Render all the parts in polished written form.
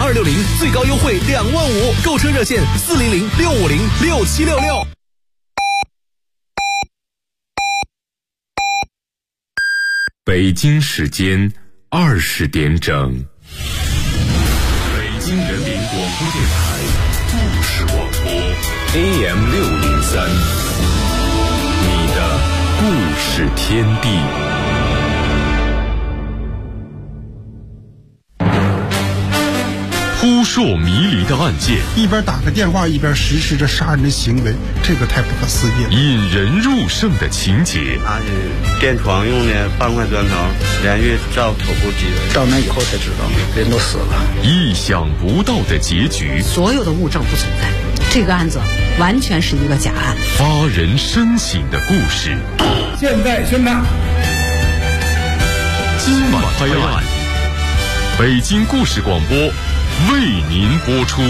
260最高优惠25000，购车热线400-650-6766。 北京时间20点整，北京人民广播电台故事广播 AM603， 你的故事天地。扑朔迷离的案件， 一边打个电话一边实施着杀人的行为，这个太不可思议了。 引人入胜的情节， 他是电床用的半块砖头，连续照头部击人， 照完以后才知道人都死了。 意想不到的结局， 所有的物证不存在，这个案子完全是一个假案。 发人深省的故事， 现在宣判。 今晚拍案，北京故事广播为您播出。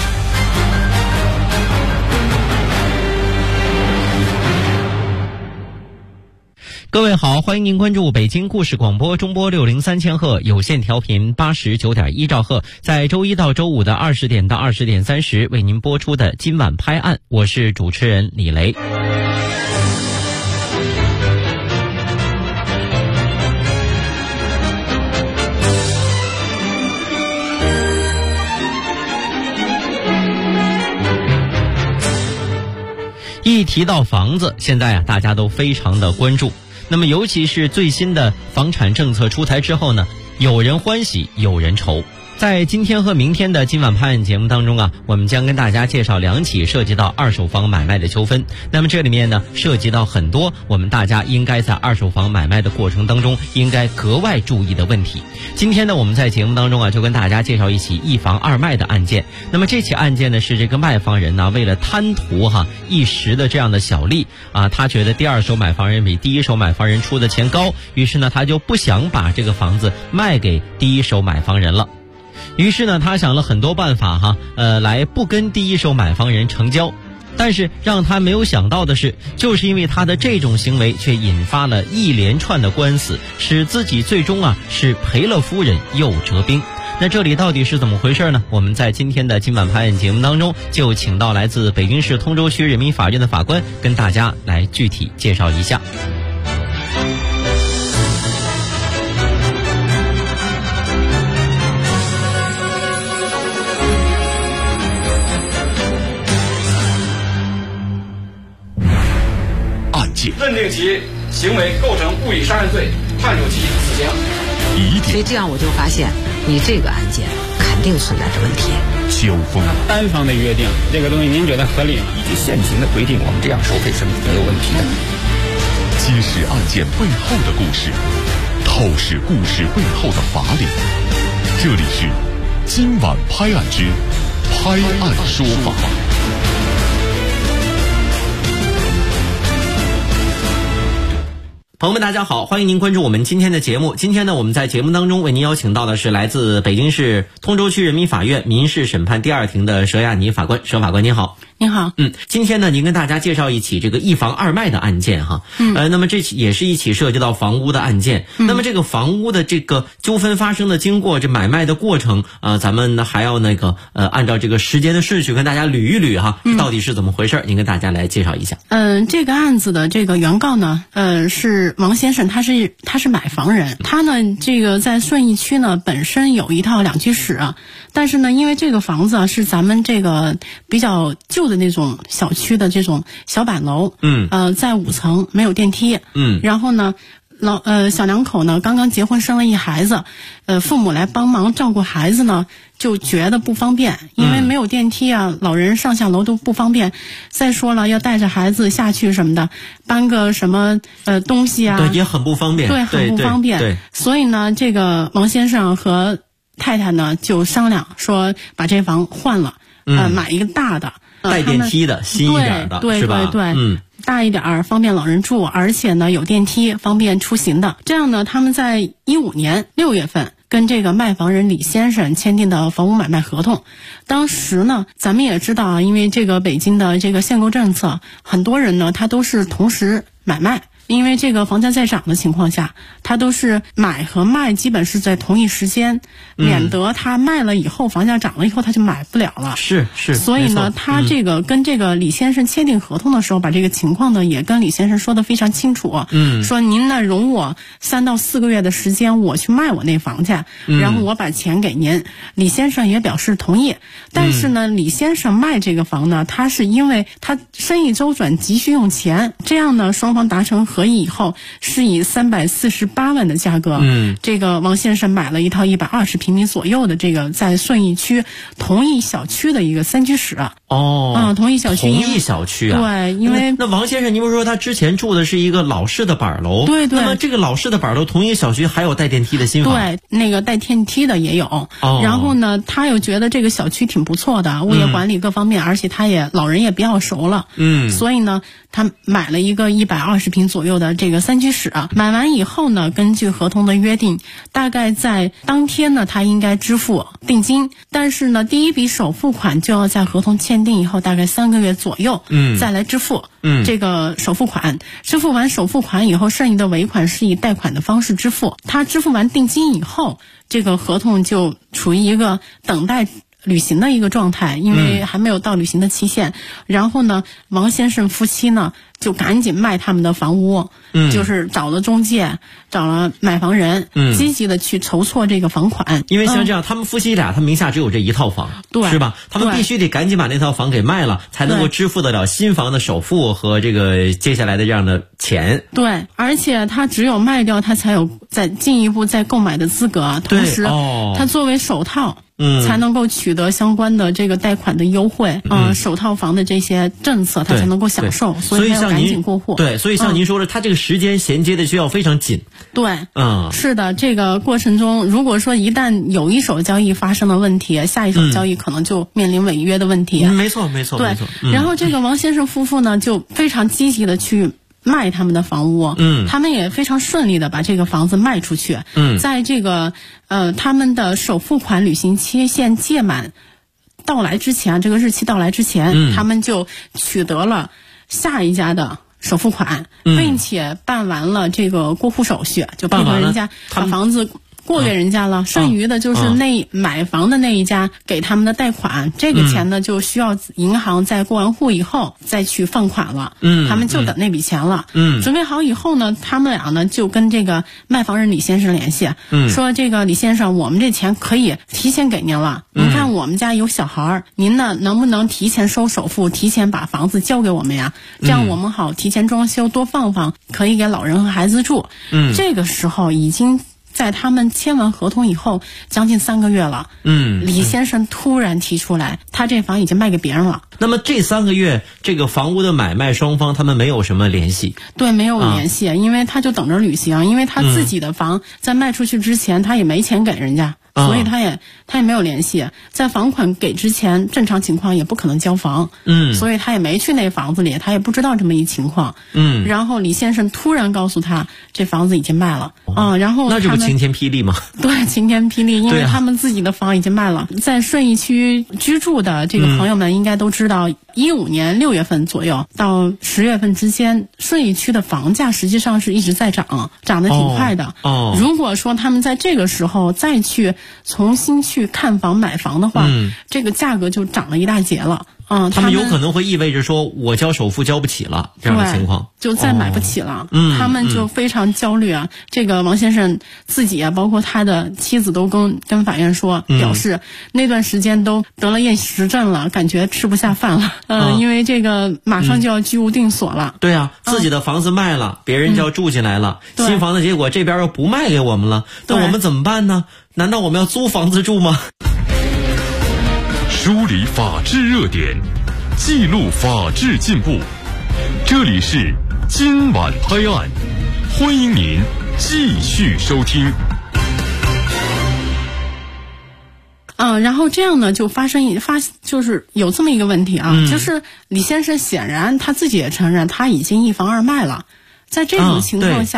各位好，欢迎您关注北京故事广播中波603千赫有线调频89.1兆赫，在周一到周五的20点到20点30为您播出的今晚拍案，我是主持人李雷。一提到房子，现在大家都非常的关注。那么尤其是最新的房产政策出台之后呢，有人欢喜有人愁。在今天和明天的今晚拍案节目当中我们将跟大家介绍2起涉及到二手房买卖的纠纷。那么这里面呢，涉及到很多我们大家应该在二手房买卖的过程当中应该格外注意的问题。今天呢，我们在节目当中就跟大家介绍一起一房二卖的案件。那么这起案件呢，是这个卖方人呢，为了贪图一时的这样的小利他觉得第二手买房人比第一手买房人出的钱高，于是呢，他就不想把这个房子卖给第一手买房人了。于是呢，他想了很多办法来不跟第一手买房人成交。但是让他没有想到的是，就是因为他的这种行为却引发了一连串的官司，使自己最终是赔了夫人又折兵。那这里到底是怎么回事呢？我们在今天的今晚拍案节目当中就请到来自北京市通州区人民法院的法官跟大家来具体介绍一下。 认定其行为构成故意杀人罪，判处其死刑。 所以这样我就发现，你这个案件肯定存在着问题。 秋风单方的约定，这个东西您觉得合理吗？ 依据现行的规定，我们这样收费是没有问题的。 揭示案件背后的故事，透视故事背后的法理。这里是今晚拍案之拍案说法。 朋友们大家好，欢迎您关注我们今天的节目。今天呢，我们在节目当中为您邀请到的是来自北京市通州区人民法院民事审判第2庭的佘亚妮法官。佘法官您好。 您好。 今天呢，您跟大家介绍一起这个一房二卖的案件那么这也是一起涉及到房屋的案件。那么这个房屋的这个纠纷发生的经过，这买卖的过程咱们还要按照这个时间的顺序跟大家捋一捋到底是怎么回事，您跟大家来介绍一下。 这个案子的这个原告呢，是王先生，他是买房人，他呢这个在顺义区呢本身有一套2居室但是呢，因为这个房子是咱们这个比较旧的那种小区的这种小板楼，在5层，没有电梯，然后呢，小两口呢刚刚结婚生了一孩子，父母来帮忙照顾孩子呢，就觉得不方便，因为没有电梯老人上下楼都不方便。再说了，要带着孩子下去什么的，搬个什么东西对，也很不方便。 对，很不方便。对，所以呢，这个王先生和太太呢就商量说，把这房换了，买一个大的， 带电梯的，新一点的， 对， 是吧？ 对，大一点方便老人住，而且呢有电梯，方便出行的。这样呢，他们在15年6月份跟这个卖房人李先生签订的房屋买卖合同。当时呢，咱们也知道因为这个北京的这个限购政策，很多人呢他都是同时买卖， 因为这个房价在涨的情况下，他都是买和卖基本是在同一时间，免得他卖了以后房价涨了以后他就买不了了。 是， 所以呢，他这个跟这个李先生签订合同的时候，把这个情况呢也跟李先生说得非常清楚。说您呢容我3到4个月的时间，我去卖我那房去，然后我把钱给您。李先生也表示同意。但是呢，李先生卖这个房呢，他是因为他生意周转急需用钱，这样呢双方达成合议以后，是以348万的价格，这个王先生买了一套120平米左右的这个在顺义区同一小区的一个3居室。同一小区。 同一小区啊。 对，因为那王先生，您不是说他之前住的是一个老式的板楼？ 对。 那么这个老式的板楼同一个小区还有带电梯的新房？ 对，那个带电梯的也有。然后呢，他又觉得这个小区挺不错的，物业管理各方面，而且他也老人也比较熟了。所以呢，他买了一个120平左右的这个3居室。买完以后呢，根据合同的约定，大概在当天呢，他应该支付定金，但是呢，第一笔首付款就要在合同签订以后大概3个月左右，再来支付。这个首付款，支付完首付款以后，剩余的尾款是以贷款的方式支付。他支付完定金以后，这个合同就处于一个等待履行的一个状态，因为还没有到履行的期限。然后呢，王先生夫妻呢就赶紧卖他们的房屋，就是找了中介，找了买房人，积极的去筹措这个房款。 因为像这样，他们夫妻俩他名下只有这一套房， 对， 是吧？他们必须得赶紧把那套房给卖了，才能够支付得了新房的首付和这个接下来的这样的钱。 对，而且他只有卖掉，他才有再进一步再购买的资格。同时，他作为首套。才能够取得相关的这个贷款的优惠，首套房的这些政策，他才能够享受，所以他要赶紧过户。 对，所以像您说的，他这个时间衔接的需要非常紧。 对，是的，这个过程中，如果说一旦有一手交易发生了问题，下一手交易可能就面临违约的问题。 没错。 对，然后这个王先生夫妇呢，就非常积极的去卖他们的房屋，他们也非常顺利的把这个房子卖出去。在这个他们的首付款履行期限届满到来之前，这个日期到来之前，他们就取得了下一家的首付款，并且办完了这个过户手续，就配合人家把房子过给人家了，剩余的就是那买房的那一家给他们的贷款，这个钱呢就需要银行在过完户以后再去放款了。他们就等那笔钱了。准备好以后呢，他们俩呢就跟这个卖房人李先生联系，说这个李先生，我们这钱可以提前给您了。您看我们家有小孩，您呢能不能提前收首付，提前把房子交给我们呀？这样我们好提前装修，多放放，可以给老人和孩子住。这个时候已经在他们签完合同以后将近3个月了，李先生突然提出来，他这房已经卖给别人了。 那么这3个月，这个房屋的买卖双方他们没有什么联系？ 对，没有联系，因为他就等着履行，因为他自己的房在卖出去之前，他也没钱给人家。所以他也没有联系，在房款给之前，正常情况也不可能交房，所以他也没去那房子里，他也不知道这么一情况，然后李先生突然告诉他，这房子已经卖了，然后那这不晴天霹雳吗？ 对，晴天霹雳，因为他们自己的房已经卖了。在顺义区居住的这个朋友们应该都知道，15年6月份左右到10月份之间，顺义区的房价实际上是一直在涨得挺快的。如果说他们在这个时候再去重新去看房买房的话，这个价格就涨了一大截了。 他们有可能会意味着说我交首付交不起了，这样的情况就再买不起了。他们就非常焦虑啊。这个王先生自己啊，包括他的妻子都跟法院说，表示那段时间都得了厌食症了，感觉吃不下饭了。因为这个马上就要居无定所了。 对啊，自己的房子卖了，别人就要住进来了，新房的结果这边又不卖给我们了，那我们怎么办呢？难道我们要租房子住吗？ 梳理法治热点，记录法治进步。这里是今晚拍案，欢迎您继续收听。 然后这样呢，就就是有这么一个问题啊，就是李先生显然他自己也承认他已经一房二卖了。在这种情况下，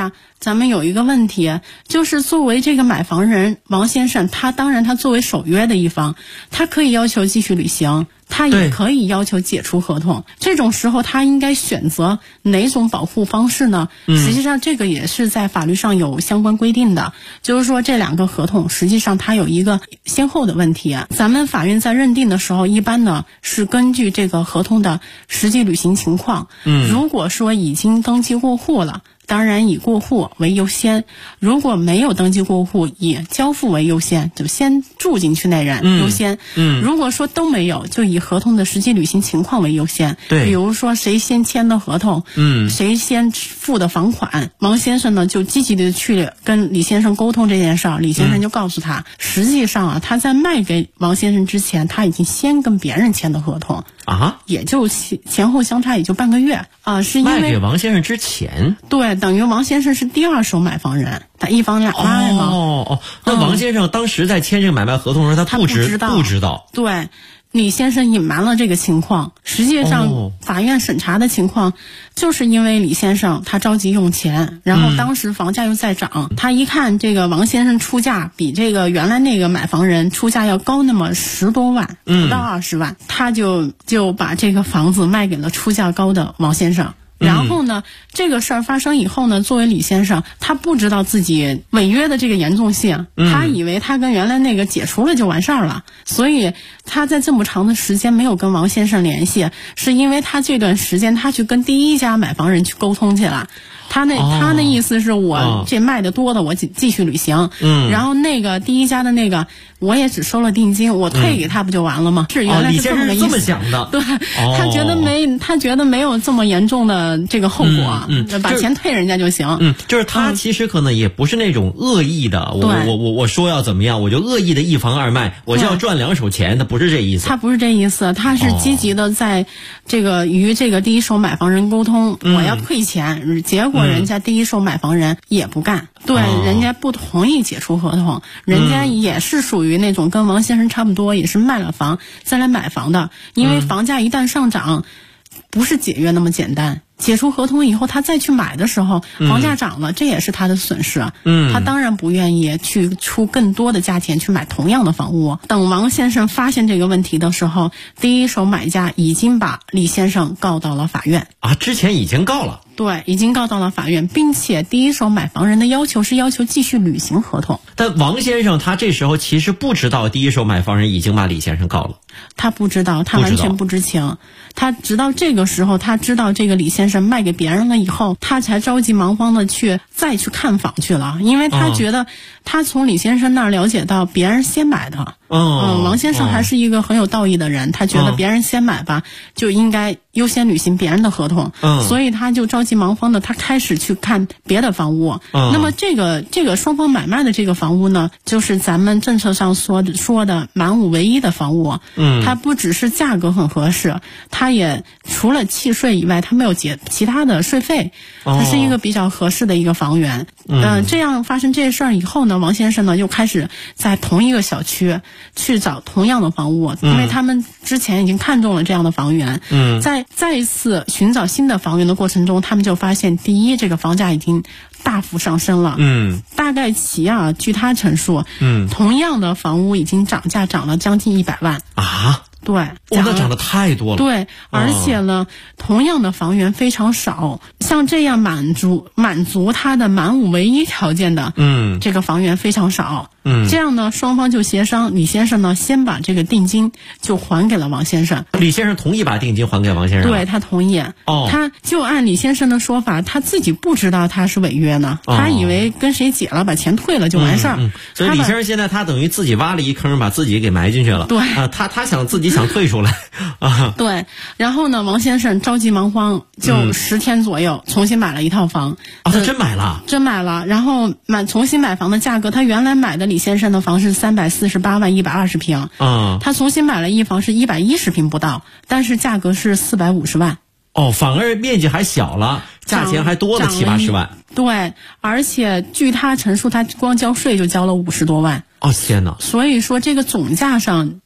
咱们有一个问题，就是作为这个买房人王先生，他当然他作为守约的一方，他可以要求继续履行，他也可以要求解除合同。这种时候他应该选择哪种保护方式呢？实际上这个也是在法律上有相关规定的，就是说这两个合同实际上它有一个先后的问题。咱们法院在认定的时候，一般呢是根据这个合同的实际履行情况。如果说已经登记过户了，当然以过户为优先，如果没有登记过户，以交付为优先，就先住进去那人优先。如果说都没有，就以合同的实际履行情况为优先。 对， 比如说谁先签的合同，谁先付的房款，王先生呢就积极的去跟李先生沟通这件事儿，李先生就告诉他，实际上啊，他在卖给王先生之前，他已经先跟别人签的合同啊， 也就前后相差也就半个月啊，是因为卖给王先生之前， 对，等于王先生是第二手买房人，他一房两卖嘛。 那王先生当时在签这个买卖合同的时候，他不知道。 对，李先生隐瞒了这个情况。实际上，法院审查的情况，就是因为李先生他着急用钱，然后当时房价又在涨，他一看这个王先生出价比这个原来那个买房人出价要高那么10多万，不到20万，他就把这个房子卖给了出价高的王先生。然后呢，这个事儿发生以后呢，作为李先生，他不知道自己违约的这个严重性，他以为他跟原来那个解除了就完事儿了，所以他在这么长的时间没有跟王先生联系，是因为他这段时间他去跟第一家买房人去沟通去了。他那意思是我这卖的多的我继续履行，然后那个第一家的那个我也只收了定金，我退给他不就完了吗？是原来是这么个意思。 这么想的。 对，他觉得没有这么严重的这个后果，把钱退人家就行。 就是他其实可能也不是那种恶意的，我说要怎么样，我就恶意的一房二卖，我就要赚2手钱，他不是这意思。 他不是这意思，他是积极的在这个与这个第一手买房人沟通，我要退钱，结果人家第一手买房人也不干，对，人家不同意解除合同，人家也是属于那种跟王先生差不多，也是卖了房再来买房的，因为房价一旦上涨，不是解约那么简单。解除合同以后，他再去买的时候，房价涨了，这也是他的损失。他当然不愿意去出更多的价钱去买同样的房屋。等王先生发现这个问题的时候，第一手买家已经把李先生告到了法院。 之前已经告了。 对，已经告到了法院，并且第一手买房人的要求是要求继续履行合同。 但王先生他这时候其实不知道第一手买房人已经把李先生告了。 他不知道，他完全不知情。他直到这个时候，他知道这个李先生卖给别人了以后，他才着急忙慌的再去看房去了，因为他觉得他从李先生那儿了解到别人先买的。王先生还是一个很有道义的人，他觉得别人先买吧，就应该优先履行别人的合同，所以他就着急忙慌的，他开始去看别的房屋。那么这个双方买卖的这个房屋呢，就是咱们政策上说的满5唯一的房屋。它不只是价格很合适，它也除了契税以外，它没有结其他的税费，它是一个比较合适的一个房源。这样发生这事儿以后呢，王先生呢又开始在同一个小区去找同样的房屋，因为他们之前已经看中了这样的房源。在再一次寻找新的房源的过程中，他们就发现，第一，这个房价已经大幅上升了。大概据他陈述，同样的房屋已经涨价涨了将近100万。对， 那涨得太多了。 对，而且呢，同样的房源非常少，像这样满足他的满5唯一条件的，这个房源非常少。这样呢，双方就协商，李先生呢先把这个定金就还给了王先生。 李先生同意把定金还给王先生？ 对，他同意。他就按李先生的说法，他自己不知道他是违约呢，他以为跟谁解了，把钱退了就完事儿。 所以李先生现在他等于自己挖了一坑，把自己给埋进去了。 对， 他想退出来。 对，然后呢，王先生着急忙慌，就10天左右重新买了一套房。 他真买了？ 真买了。然后重新买房的价格，他原来买的李先生的房是348万120平，他重新买了一房是110平不到，但是价格是450万。 反而面积还小了，价钱还多了70-80万。 对，而且据他陈述，他光交税就交了50多万。 天哪！ 所以说这个总价上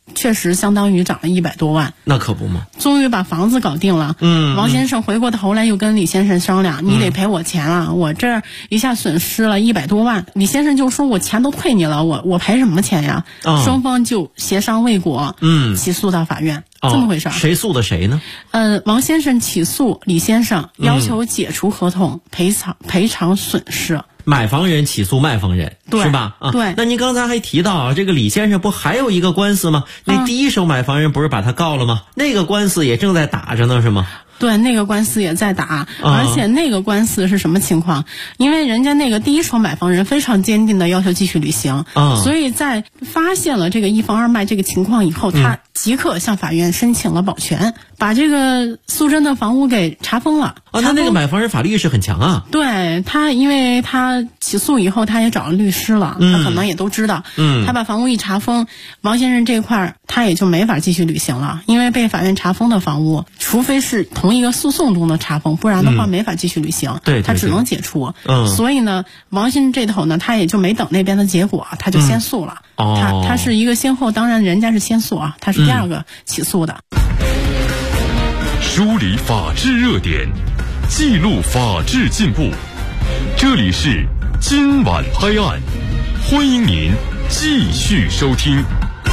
确实相当于涨了100多万。 那可不嘛， 终于把房子搞定了。王先生回过头来又跟李先生商量，你得赔我钱了，我这一下损失了100多万。李先生就说我钱都退你了，我赔什么钱呀？双方就协商未果，起诉到法院。这么回事。 谁诉的谁呢？ 王先生起诉李先生，要求解除合同，赔偿损失。 买房人起诉卖房人，是吧？ 对。 那您刚才还提到啊，这个李先生不还有一个官司吗？那第一手买房人不是把他告了吗？那个官司也正在打着呢，是吗？ 对，那个官司也在打，而且那个官司是什么情况？因为人家那个第一手买房人非常坚定的要求继续履行，所以在发现了这个一房二卖这个情况以后，他即刻向法院申请了保全，把这个苏珍的房屋给查封了。 那个买房人法律意识很强啊。 对，他因为他起诉以后，他也找了律师了，他可能也都知道，他把房屋一查封，王先生这块他也就没法继续履行了，因为被法院查封的房屋，除非是同一个诉讼中的查封，不然的话没法继续履行，他只能解除。所以呢，王先生这头呢，他也就没等那边的结果，他就先诉了。他是一个先后，当然人家是先诉啊，他是第二个起诉的。 梳理法治热点，记录法治进步，这里是今晚拍案，欢迎您继续收听。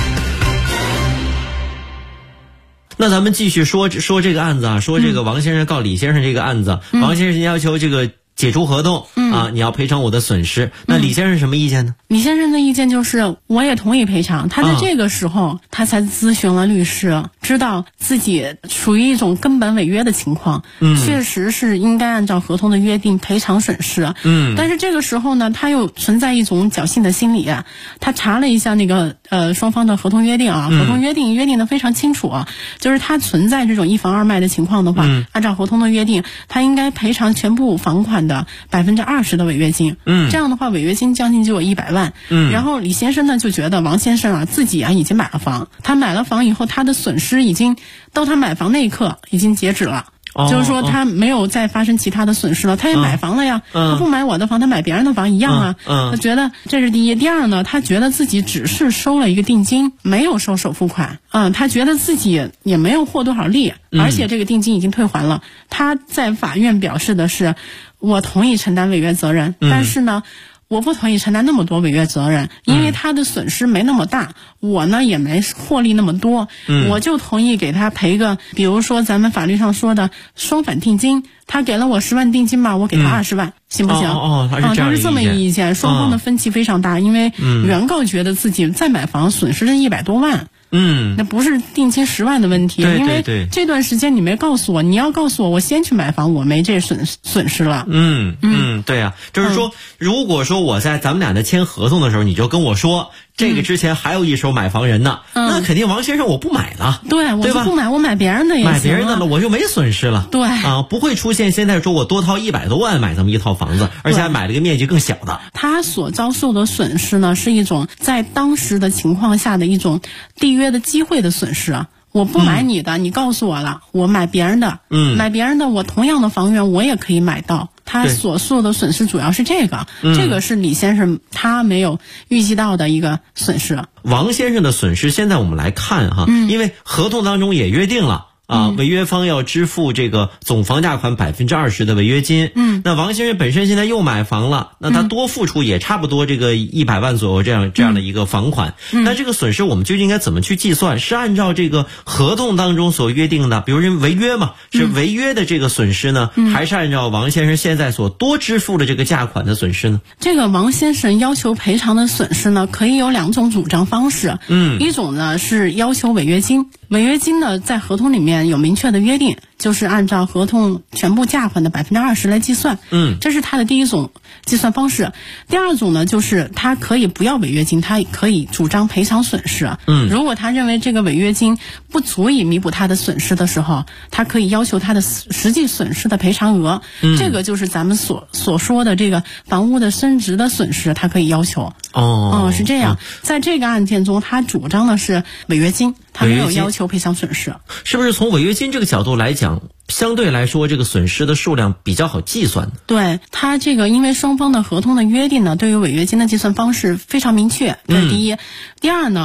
那咱们继续说这个案子啊，说这个王先生告李先生这个案子，王先生要求这个解除合同，你要赔偿我的损失。那李先生什么意见呢？ 李先生的意见就是我也同意赔偿。他在这个时候，他才咨询了律师，知道自己属于一种根本违约的情况，确实是应该按照合同的约定赔偿损失。但是这个时候呢，他又存在一种侥幸的心理。他查了一下那个双方的合同约定啊，合同约定的非常清楚啊，就是他存在这种一房二卖的情况的话，按照合同的约定，他应该赔偿全部房款的20%的违约金。这样的话违约金将近就有100万。然后李先生呢就觉得王先生啊自己啊已经买了房，他买了房以后他的损失已经到他买房那一刻已经截止了。就是说他没有再发生其他的损失了，他也买房了呀，他不买我的房，他买别人的房一样啊。他觉得这是第一。第二呢，他觉得自己只是收了一个定金，没有收首付款。他觉得自己也没有获多少利，而且这个定金已经退还了。他在法院表示的是，我同意承担违约责任，但是呢，我不同意承担那么多违约责任，因为他的损失没那么大，我呢也没获利那么多，我就同意给他赔个，比如说咱们法律上说的双返定金，他给了我10万定金吧，我给他20万，行不行？他是这么一意见，双方的分歧非常大，因为原告觉得自己再买房损失了100多万。那不是定金10万的问题，因为这段时间你没告诉我，你要告诉我，我先去买房，我没这损失了。 对啊，就是说，如果说我在咱们俩在签合同的时候，你就跟我说，这个之前还有一手买房人呢，那肯定王先生我不买了， 对，我就不买，我买别人的也行， 买别人的了，我就没损失了， 对不会出现现在说我多掏100多万买这么一套房子，而且还买了个面积更小的。 他所遭受的损失呢，是一种在当时的情况下的一种缔约的机会的损失啊。我不买你的，你告诉我了，我买别人的，买别人的，我同样的房源我也可以买到。他所受的损失主要是这个，这个是李先生他没有预计到的一个损失。 王先生的损失，现在我们来看哈，因为合同当中也约定了。违约方要支付这个总房价款20%的违约金。那王先生本身现在又买房了，那他多付出也差不多这个100万左右这样的一个房款。那这个损失我们究竟应该怎么去计算？是按照这个合同当中所约定的，比如说违约嘛，是违约的这个损失呢，还是按照王先生现在所多支付的这个价款的损失呢？ 这个王先生要求赔偿的损失呢，可以有2种主张方式。一种呢是要求违约金，违约金呢在合同里面有明确的约定，就是按照合同全部价款的20%来计算。这是他的第一种计算方式。第二种呢，就是他可以不要违约金，他可以主张赔偿损失。如果他认为这个违约金不足以弥补他的损失的时候，他可以要求他的实际损失的赔偿额。这个就是咱们所说的这个房屋的升值的损失，他可以要求。是这样。在这个案件中，他主张的是违约金，他没有要求赔偿损失。 是不是从违约金这个角度来讲，相对来说这个损失的数量比较好计算？ 对，他这个因为双方的合同的约定呢，对于违约金的计算方式非常明确，这是第一。第二呢，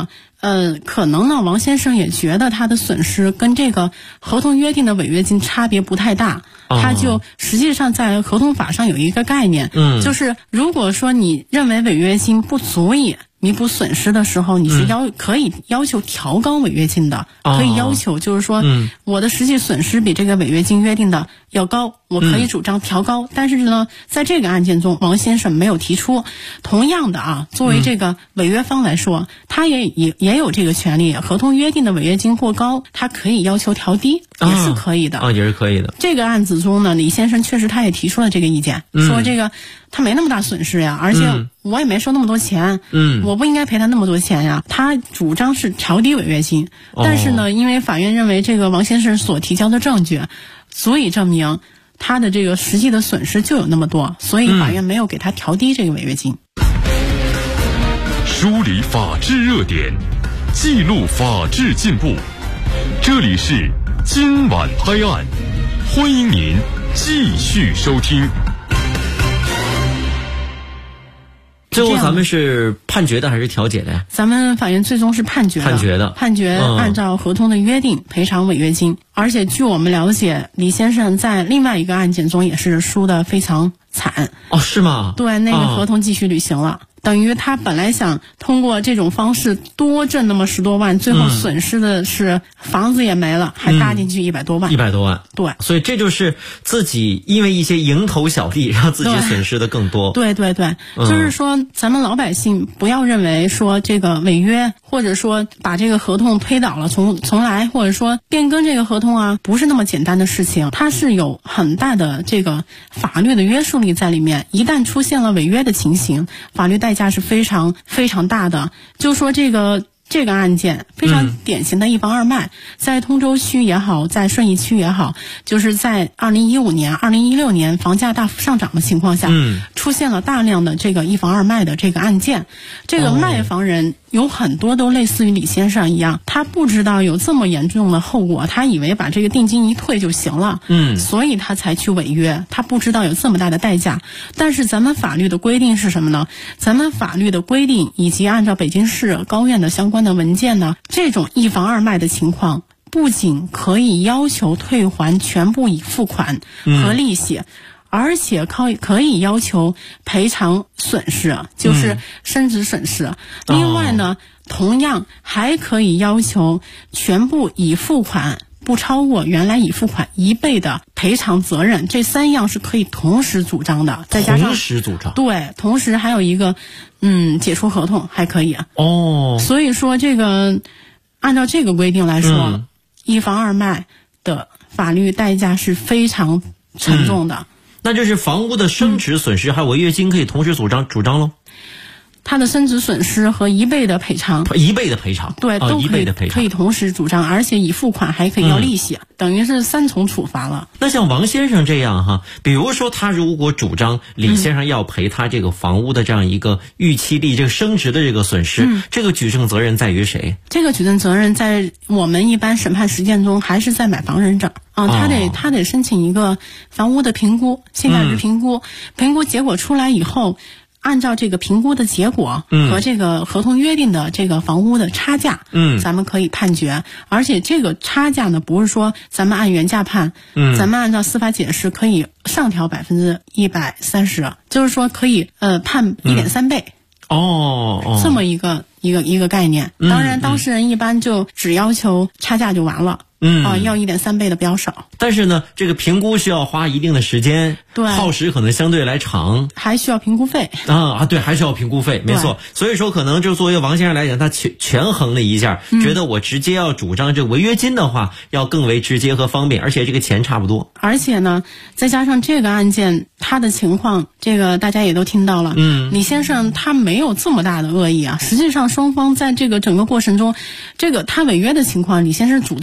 可能呢，王先生也觉得他的损失跟这个合同约定的违约金差别不太大，他就实际上在合同法上有一个概念，就是如果说你认为违约金不足以弥补损失的时候，你是可以要求调高违约金的，可以要求就是说，我的实际损失比这个违约金约定的要高，我可以主张调高。但是呢，在这个案件中，王先生没有提出。同样的啊，作为这个违约方来说，他也有这个权利，合同约定的违约金过高，他可以要求调低，也是可以的也是可以的。 这个案子中呢，李先生确实他也提出了这个意见，说这个他没那么大损失呀，而且我也没收那么多钱，我不应该赔他那么多钱呀。他主张是调低违约金，但是呢，因为法院认为这个王先生所提交的证据足以证明他的这个实际的损失就有那么多，所以法院没有给他调低这个违约金。 梳理法治热点，记录法治进步，这里是今晚拍案，欢迎您继续收听。 最后咱们是判决的还是调解的呀？ 咱们法院最终是判决的，判决按照合同的约定赔偿违约金。而且据我们了解，李先生在另外一个案件中也是输得非常惨。 是吗？ 对，那个合同继续履行了。等于他本来想通过这种方式多挣那么10多万，最后损失的是房子也没了，还搭进去100多万。 100多万， 对。 所以这就是自己因为一些蝇头小利，让自己损失的更多。 对，就是说咱们老百姓不要认为说这个违约，或者说把这个合同推倒了重来，或者说变更这个合同啊，不是那么简单的事情，它是有很大的这个法律的约束力在里面。一旦出现了违约的情形，法律代价是非常非常大的。就说这个案件非常典型的一房二卖，在通州区也好，在顺义区也好，就是在2015年、2016年房价大幅上涨的情况下，出现了大量的这个一房二卖的这个案件。这个卖房人有很多都类似于李先生一样，他不知道有这么严重的后果，他以为把这个定金一退就行了，所以他才去违约，他不知道有这么大的代价。但是咱们法律的规定是什么呢？咱们法律的规定以及按照北京市高院的相关的文件呢，这种一房二卖的情况，不仅可以要求退还全部已付款和利息，而且可以要求赔偿损失，就是升值损失。另外呢，同样还可以要求全部已付款不超过原来已付款1倍的赔偿责任。这3样是可以同时主张的，再加上同时主张， 对，同时还有一个解除合同还可以。所以说这个按照这个规定来说，一房二卖的法律代价是非常沉重的。 那就是房屋的升值损失还有违约金可以同时主张喽。 他的升值损失和1倍的赔偿 ，1倍的赔偿， 对，都可以同时主张，而且已付款还可以要利息，等于是3重处罚了。 那像王先生这样哈，比如说他如果主张李先生要赔他这个房屋的这样一个预期利这个升值的这个损失，这个举证责任在于谁？这个举证责任在我们一般审判实践中还是在买房人这儿。他得申请一个房屋的评估，性价比评估，评估结果出来以后，按照这个评估的结果和这个合同约定的这个房屋的差价，咱们可以判决。而且这个差价呢，不是说咱们按原价判，咱们按照司法解释可以上调130%，就是说可以判1.3倍。这么一个概念。当然，当事人一般就只要求差价就完了。要1.3倍的比较少。但是呢，这个评估需要花一定的时间，对，耗时可能相对来长，还需要评估费对，还需要评估费，没错。所以说，可能就作为王先生来讲，他权衡了一下，觉得我直接要主张这个违约金的话，要更为直接和方便，而且这个钱差不多。而且呢，再加上这个案件他的情况，这个大家也都听到了，李先生他没有这么大的恶意啊。实际上，双方在这个整个过程中，这个他违约的情况，李先生主动告诉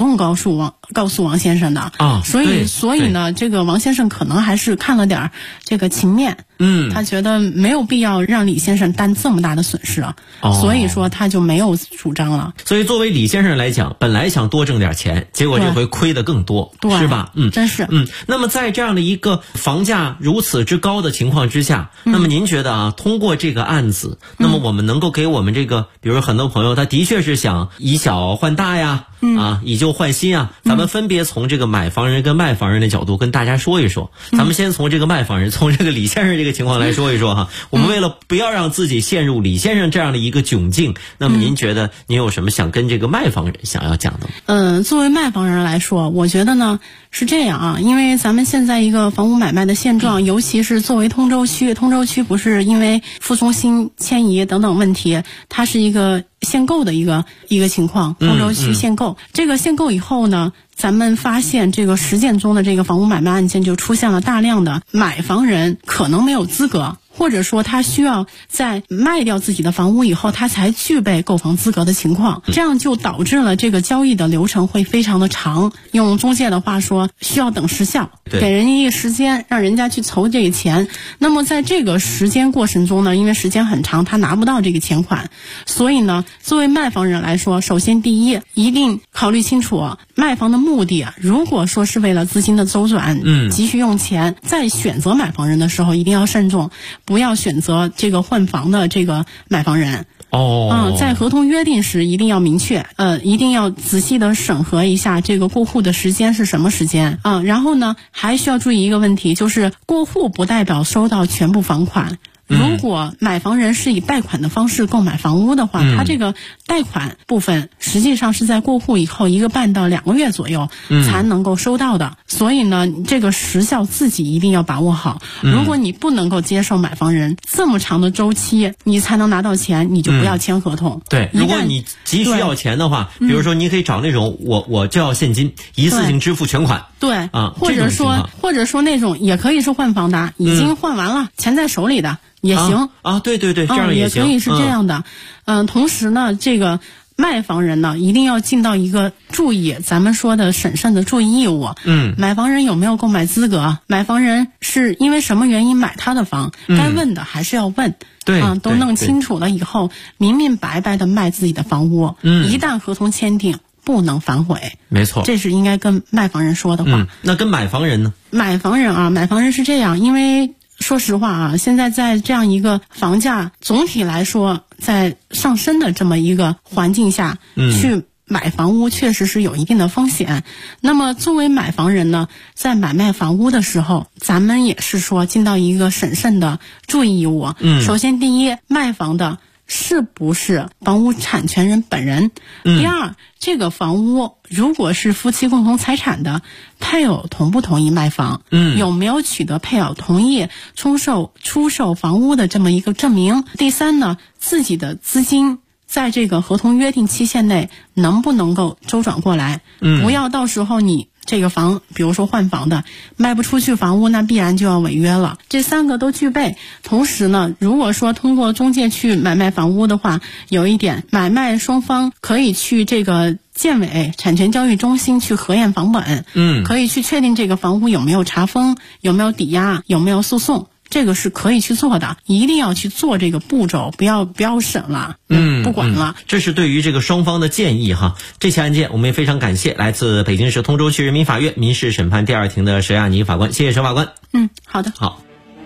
诉王先生的啊。 所以呢，这个王先生可能还是看了点这个情面，他觉得没有必要让李先生担这么大的损失，所以说他就没有主张了。 所以作为李先生来讲，本来想多挣点钱，结果这回亏得更多，是吧？ 真是。 那么在这样的一个房价如此之高的情况之下，那么您觉得通过这个案子，那么我们能够给我们这个，比如说很多朋友他的确是想以小换大呀，以旧换新啊，咱们分别从这个买房人跟卖房人的角度跟大家说一说。咱们先从这个卖房人，从这个李先生这个情况来说一说哈。我们为了不要让自己陷入李先生这样的一个窘境，那么您觉得您有什么想跟这个卖房人想要讲的？ 作为卖房人来说，我觉得呢是这样啊，因为咱们现在一个房屋买卖的现状，尤其是作为通州区不是因为副中心迁移等等问题，它是一个限购的一个情况，通州区限购。这个限购以后呢，咱们发现这个实践中的这个房屋买卖案件就出现了大量的买房人可能没有资格，或者说他需要在卖掉自己的房屋以后，他才具备购房资格的情况，这样就导致了这个交易的流程会非常的长。用中介的话说，需要等时效，给人家一个时间，让人家去筹这个钱。那么在这个时间过程中呢，因为时间很长，他拿不到这个钱款，所以呢，作为卖房人来说，首先第一，一定考虑清楚卖房的目的。如果说是为了资金的周转，急需用钱，在选择买房人的时候一定要慎重，不要选择这个换房的这个买房人。在合同约定时一定要明确，一定要仔细的审核一下这个过户的时间是什么时间啊。然后呢，还需要注意一个问题，就是过户不代表收到全部房款。如果买房人是以贷款的方式购买房屋的话，他这个贷款部分实际上是在过户以后1个半到2个月左右才能够收到的。所以呢，这个时效自己一定要把握好。如果你不能够接受买房人这么长的周期你才能拿到钱，你就不要签合同。 对，如果你急需要钱的话，比如说你可以找那种我就要现金，一次性支付全款。 对或者说那种也可以是换房的，已经换完了，钱在手里的也行对，这样也行， 可以是这样的。同时呢，这个卖房人呢一定要尽到一个注意咱们说的审慎的注意义务。买房人有没有购买资格？买房人是因为什么原因买他的房？该问的还是要问。都弄清楚了以后，明明白白的卖自己的房屋。一旦合同签订，不能反悔。 没错， 这是应该跟卖房人说的话。 那跟买房人呢？ 买房人是这样，因为说实话现在在这样一个房价总体来说在上升的这么一个环境下，去买房屋确实是有一定的风险。那么作为买房人呢，在买卖房屋的时候，咱们也是说尽到一个审慎的注意义务。首先第一，卖房的是不是房屋产权人本人？第二，这个房屋如果是夫妻共同财产的，配偶同不同意卖房？有没有取得配偶同意出售房屋的这么一个证明？第三呢，自己的资金在这个合同约定期限内能不能够周转过来？不要到时候你这个房，比如说换房的卖不出去房屋，那必然就要违约了。这3个都具备。同时呢，如果说通过中介去买卖房屋的话，有一点，买卖双方可以去这个建委产权交易中心去核验房本，可以去确定这个房屋有没有查封，有没有抵押，有没有诉讼。这个是可以去做的，一定要去做这个步骤，不要审了，不管了。 这是对于这个双方的建议哈。这起案件我们也非常感谢来自北京市通州区人民法院民事审判第2庭的佘亚妮法官，谢谢佘法官。 好的， 好。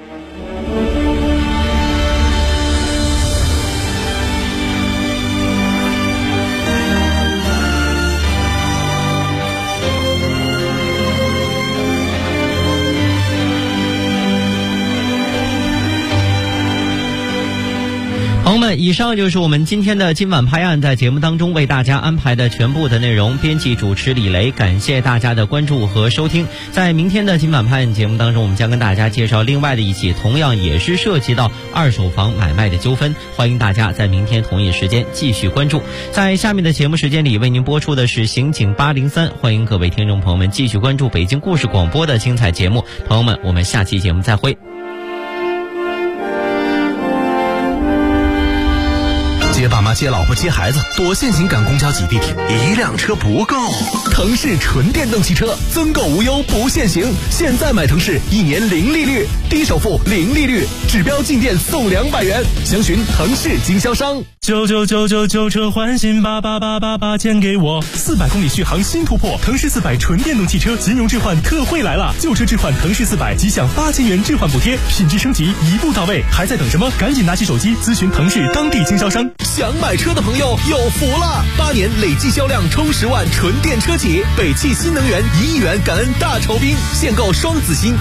朋友们，以上就是我们今天的今晚拍案在节目当中为大家安排的全部的内容。编辑主持李雷，感谢大家的关注和收听。在明天的今晚拍案节目当中，我们将跟大家介绍另外的一起同样也是涉及到2手房买卖的纠纷，欢迎大家在明天同一时间继续关注。在下面的节目时间里为您播出的是刑警803，欢迎各位听众朋友们继续关注北京故事广播的精彩节目。朋友们，我们下期节目再会。 接爸妈妈接老婆接孩子，多限行赶公交挤地铁， 一辆车不够。 腾势纯电动汽车，增购无忧不限行，现在买腾势1年零利率，低首付零利率，指标进店送200元，详询腾势经销商。 99999旧车换新，88888钱给我，400公里续航新突破，腾势400纯电动汽车金融置换特惠来了，旧车置换腾势400即享8000元置换补贴，品质升级一步到位，还在等什么？赶紧拿起手机咨询腾势当地经销商。 想买车的朋友有福了，8年累计销量冲10万纯电车企，北汽新能源1亿元感恩大酬宾，现购双子星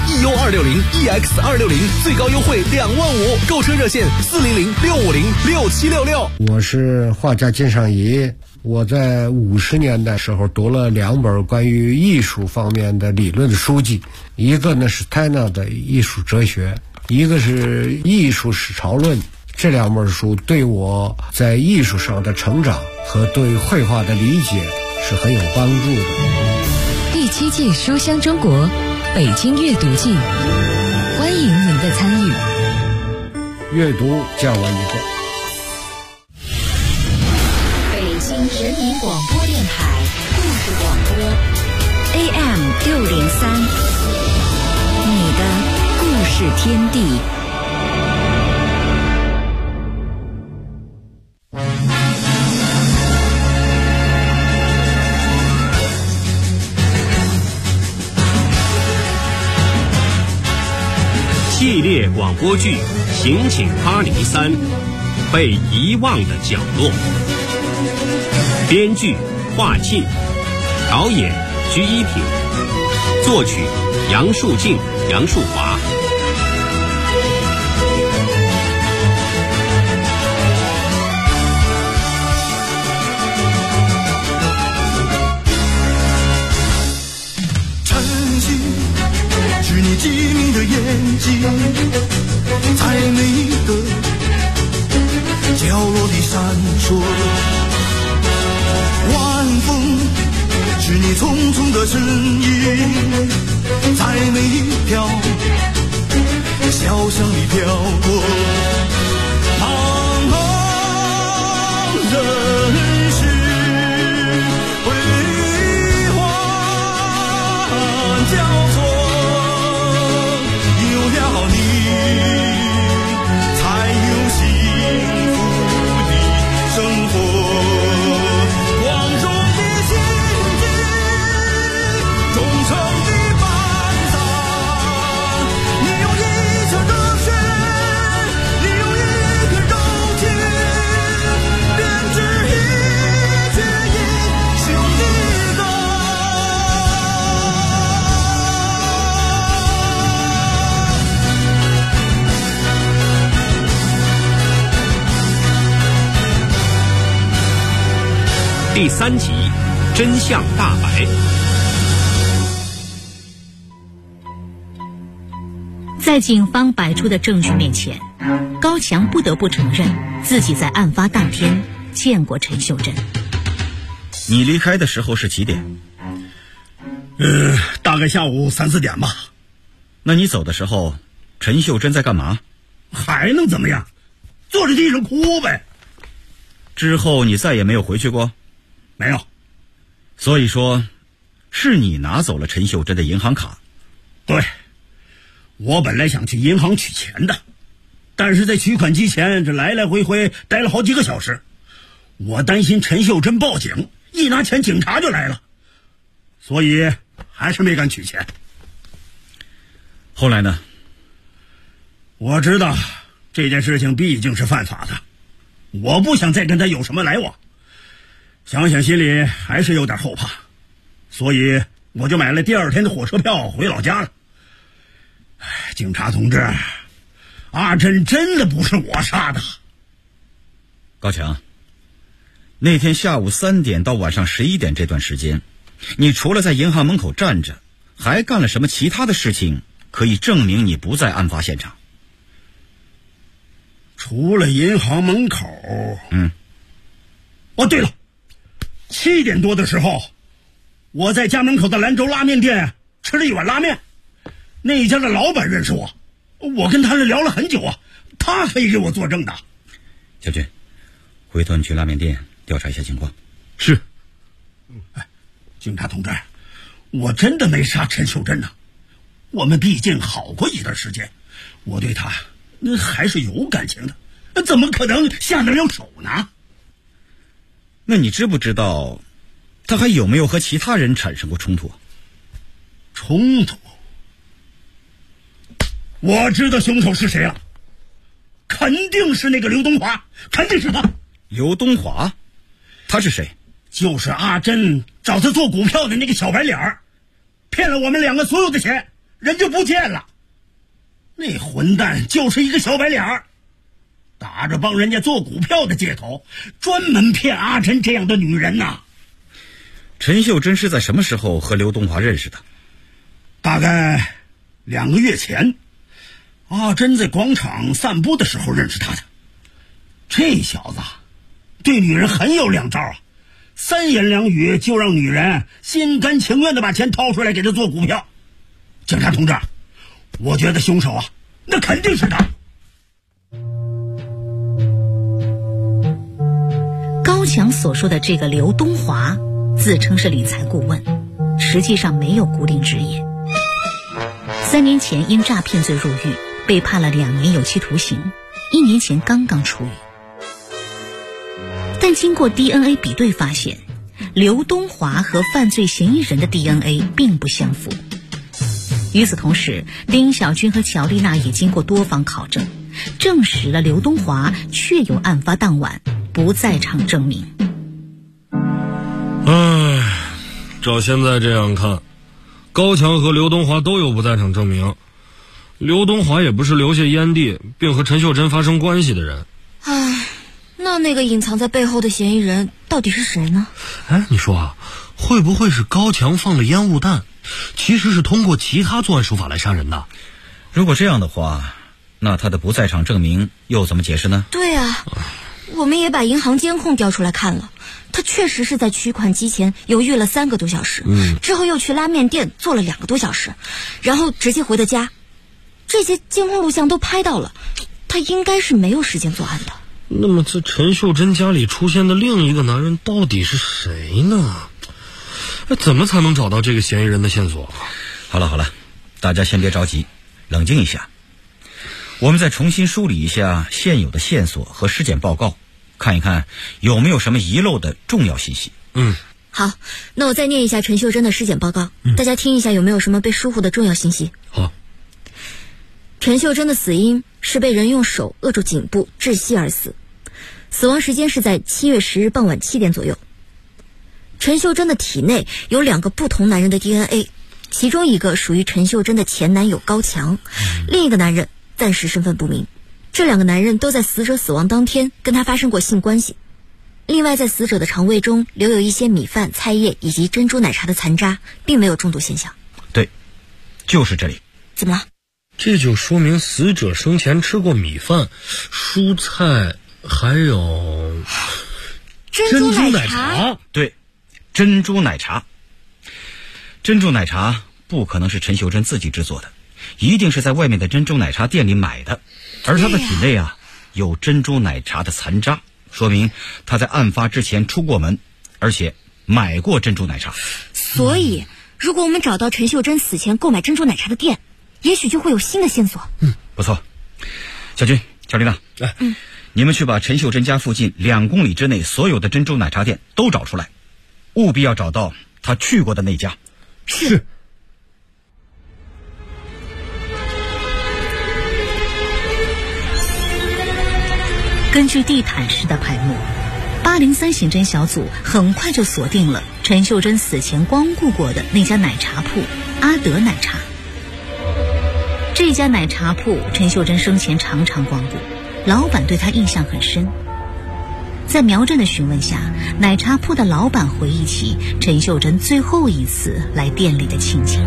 EU260、EX260，最高优惠2万5，购车热线400-650-6766。 我是画家金尚仪，我在50年代时候读了2本关于艺术方面的理论的书籍，一个呢是 Tanner 的艺术哲学，一个是艺术史潮论。这2本书对我在艺术上的成长和对绘画的理解是很有帮助的。 第7届书香中国北京阅读季，欢迎您的参与。 阅读叫我一个。 北京人民广播电台故事广播 AM603，你的故事天地。 系列广播剧《刑警803》，被遗忘的角落。编剧华沁，导演鞠一品，作曲杨树静、杨树华。 是你机敏的眼睛，在每一个角落里闪烁。晚风是你匆匆的身影，在每一条小巷里飘过。茫茫人世辉煌交错，你才有幸福的生活，光荣的心境，忠诚的班长，你用一腔热血，你用一颗柔情，编织一曲英雄的歌。 第3集，真相大白。 在警方摆出的证据面前，高强不得不承认自己在案发当天见过陈秀珍。 你离开的时候是几点？ 大概下午3、4点吧。 那你走的时候，陈秀珍在干嘛？ 还能怎么样？坐在地上哭呗。 之后你再也没有回去过？ 没有。 所以说，是你拿走了陈秀珍的银行卡？ 对，我本来想去银行取钱的，但是在取款机前这来来回回待了好几个小时，我担心陈秀珍报警，一拿钱警察就来了，所以还是没敢取钱。 后来呢？ 我知道这件事情毕竟是犯法的，我不想再跟他有什么来往，想想心里还是有点后怕，所以我就买了第2天的火车票回老家了。警察同志，阿珍真的不是我杀的。 高强，那天下午3点到晚上11点这段时间，你除了在银行门口站着，还干了什么其他的事情可以证明你不在案发现场？ 除了银行门口，哦对了，7点多的时候，我在家门口的兰州拉面店吃了一碗拉面，那一家的老板认识我，我跟他聊了很久啊，他可以给我作证的。 小军， 回头你去拉面店调查一下情况。 是。 警察同志，我真的没杀陈秀珍呐，我们毕竟好过一段时间，我对她还是有感情的，怎么可能下得了手呢？ 那你知不知道他还有没有和其他人产生过冲突？ 冲突？我知道凶手是谁了，肯定是那个刘东华，肯定是他。 刘东华？他是谁？ 就是阿珍找他做股票的那个小白脸儿，骗了我们2个所有的钱，人就不见了。那混蛋就是一个小白脸儿，打着帮人家做股票的借口，专门骗阿珍这样的女人呐。 陈秀珍是在什么时候和刘东华认识的？ 大概2个月前，阿珍在广场散步的时候认识他的。这小子对女人很有两招啊，3言2语就让女人心甘情愿的把钱掏出来给他做股票。警察同志，我觉得凶手啊，那肯定是他。 高强所说的这个刘东华自称是理财顾问，实际上没有固定职业。3年前因诈骗罪入狱，被判了2年有期徒刑，1年前刚刚出狱。但经过 DNA 比对发现，刘东华和犯罪嫌疑人的 DNA 并不相符。与此同时，丁小军和乔丽娜也经过多方考证，证实了刘东华确有案发当晚不在场证明。 照现在这样看，高强和刘东华都有不在场证明。刘东华也不是留下烟蒂并和陈秀珍发生关系的人。 那个隐藏在背后的嫌疑人到底是谁呢？ 你说啊，会不会是高强放了烟雾弹，其实是通过其他作案手法来杀人的？ 如果这样的话，那他的不在场证明又怎么解释呢？ 对啊，我们也把银行监控调出来看了，他确实是在取款机前犹豫了3个多小时，之后又去拉面店坐了2个多小时，然后直接回的家。这些监控录像都拍到了，他应该是没有时间作案的。 那么在陈秀珍家里出现的另一个男人到底是谁呢？怎么才能找到这个嫌疑人的线索？ 好了，大家先别着急，冷静一下。我们再重新梳理一下现有的线索和尸检报告，看一看有没有什么遗漏的重要信息。 好，那我再念一下陈秀珍的尸检报告，大家听一下有没有什么被疏忽的重要信息。 好。 陈秀珍的死因是被人用手扼住颈部窒息而死，死亡时间是在7月10日傍晚7点左右。陈秀珍的体内有2个不同男人的 DNA， 其中一个属于陈秀珍的前男友高强，另一个男人暂时身份不明。这2个男人都在死者死亡当天跟他发生过性关系。另外，在死者的肠胃中留有一些米饭、菜叶以及珍珠奶茶的残渣，并没有中毒现象。 对，就是这里。 怎么了？ 这就说明死者生前吃过米饭、蔬菜，还有珍珠奶茶。 对，珍珠奶茶。珍珠奶茶不可能是陈秀珍自己制作的，一定是在外面的珍珠奶茶店里买的。而他的体内有珍珠奶茶的残渣，说明他在案发之前出过门，而且买过珍珠奶茶。 所以如果我们找到陈秀珍死前购买珍珠奶茶的店，也许就会有新的线索。 不错。小军、乔丽娜，你们去把陈秀珍家附近2公里之内所有的珍珠奶茶店都找出来，务必要找到他去过的那家。 是。 根据地毯式的排幕，803刑侦小组很快就锁定了陈秀珍死前光顾过的那家奶茶铺阿德奶茶。这家奶茶铺陈秀珍生前常常光顾，老板对她印象很深。在苗震的询问下，奶茶铺的老板回忆起陈秀珍最后一次来店里的情景。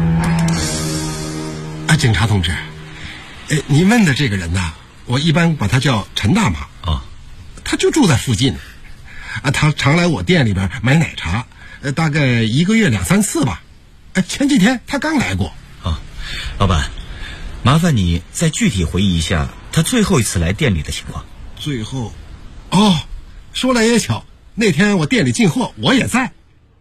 警察同志，您问的这个人呐，我一般把他叫陈大妈啊，他就住在附近他常来我店里边买奶茶，大概1个月2、3次吧。前几天他刚来过。 老板，麻烦你再具体回忆一下他最后一次来店里的情况。 最后说来也巧，那天我店里进货，我也在。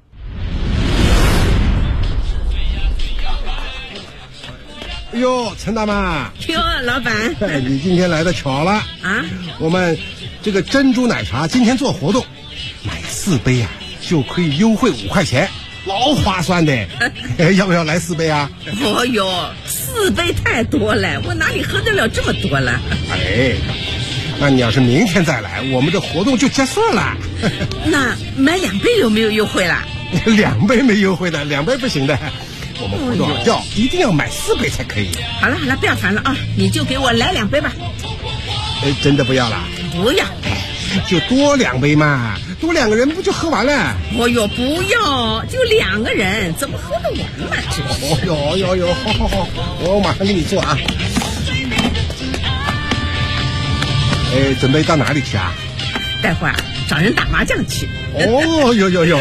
哎呦，陈大妈！ 哟，老板， 你今天来的巧了啊！ 我们这个珍珠奶茶今天做活动，买4杯啊就可以优惠5块钱，老划算的。要不要来4杯啊？ 哦哟，4杯太多了，我哪里喝得了这么多了？ 哎，那你要是明天再来，我们的活动就结束了。 那买2杯有没有优惠啦 ？2杯没优惠的，2杯不行的。我们活动一定要买4杯才可以。 好了好了，不要烦了啊，你就给我来2杯吧。 真的不要了？ 不要， 就多2杯嘛，多2个人不就喝完了？ 哦哟，不要，就2个人，怎么喝得完嘛？ 哦哟，好，我马上给你做啊。准备到哪里去啊？ 待会儿找人打麻将去。 哦哟，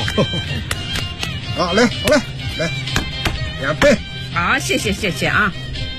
好，来2杯。 好，谢谢啊。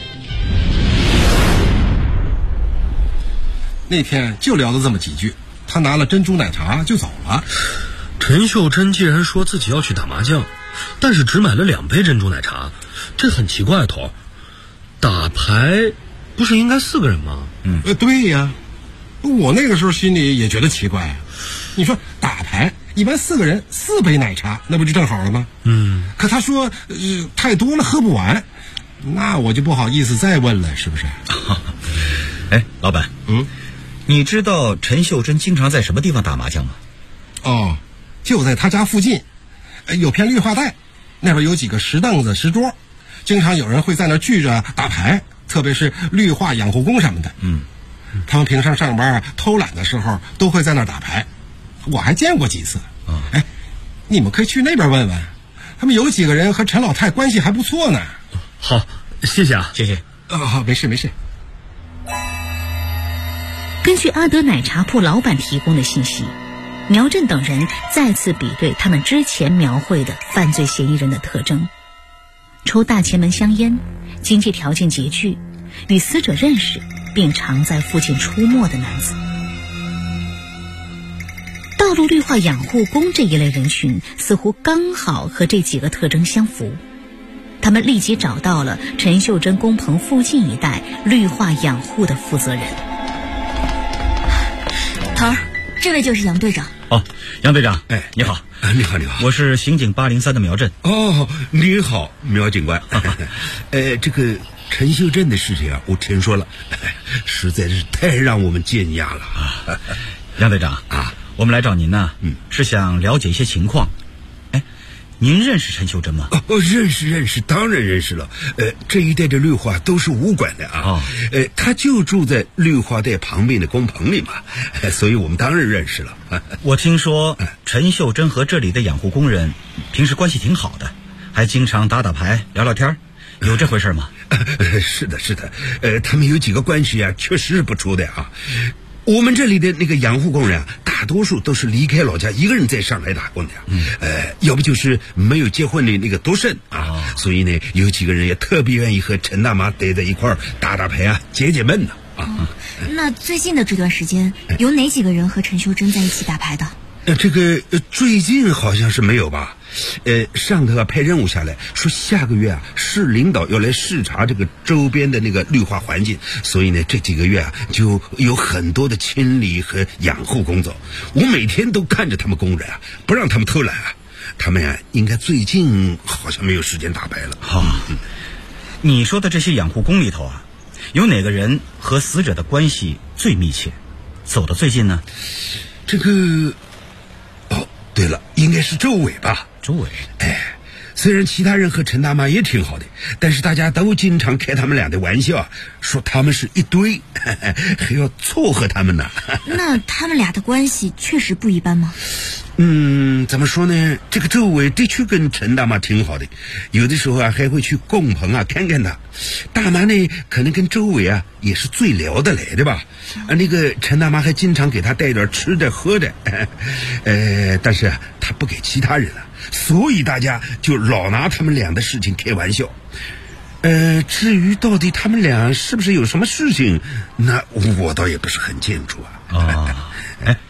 那天就聊了这么几句，他拿了珍珠奶茶就走了。 陈秀珍既然说自己要去打麻将，但是只买了2杯珍珠奶茶，这很奇怪。头打牌不是应该4个人吗？ 对呀，我那个时候心里也觉得奇怪。你说打牌一般4个人4杯奶茶，那不就正好了吗？可他说太多了喝不完，那我就不好意思再问了，是不是？ 哎，老板，你知道陈秀珍经常在什么地方打麻将吗？ 哦，就在他家附近，有片绿化带，那边有几个石凳子石桌，经常有人会在那聚着打牌，特别是绿化养护工什么的。他们平常上班偷懒的时候都会在那打牌，我还见过几次。你们可以去那边问问，他们有几个人和陈老太关系还不错呢。 好，谢谢啊。 谢谢。 好，没事。 根据阿德奶茶铺老板提供的信息，苗振等人再次比对他们之前描绘的犯罪嫌疑人的特征：抽大前门香烟，经济条件拮据，与死者认识并常在附近出没的男子。道路绿化养护工这一类人群似乎刚好和这几个特征相符，他们立即找到了陈秀珍工棚附近一带绿化养护的负责人。 头儿，这位就是杨队长。 哦，杨队长，你好。 你好， 我是刑警803的苗振。 哦，你好，苗警官。这个陈秀珍的事情啊，我听说了，实在是太让我们惊讶了啊。 杨队长啊，我们来找您呢，是想了解一些情况。您认识陈秀珍吗？ 认识，当然认识了。这一带的绿化都是我管的啊。他就住在绿化带旁边的工棚里嘛，所以我们当然认识了。 我听说陈秀珍和这里的养护工人平时关系挺好的，还经常打牌聊聊天，有这回事吗？ 是的，他们有几个关系啊，确实是不错的啊。我们这里的那个养护工人啊，大多数都是离开老家一个人在上海打工的，要不就是没有结婚的那个独身啊，所以呢，有几个人也特别愿意和陈大妈待在一块儿打牌啊，解解闷呢啊。 那最近的这段时间，有哪几个人和陈秀珍在一起打牌的？ 这个最近好像是没有吧？上头派任务下来说，下个月啊，市领导要来视察这个周边的那个绿化环境，所以呢，这几个月啊，就有很多的清理和养护工作。我每天都看着他们工人啊，不让他们偷懒啊。他们呀，应该最近好像没有时间打牌了。 你说的这些养护工里头啊，有哪个人和死者的关系最密切，走得最近呢？ 这个，对了，应该是周伟吧？ 周伟， 虽然其他人和陈大妈也挺好的，但是大家都经常开他们俩的玩笑，说他们是一堆，还要撮合他们呢。 那他们俩的关系确实不一般吗？ 怎么说呢？这个周伟的确跟陈大妈挺好的，有的时候啊还会去工棚啊看看他。大妈呢，可能跟周伟啊也是最聊得来的吧。那个陈大妈还经常给他带点吃的喝的，但是啊，他不给其他人啊，所以大家就老拿他们俩的事情开玩笑。至于到底他们俩是不是有什么事情，那我倒也不是很清楚啊。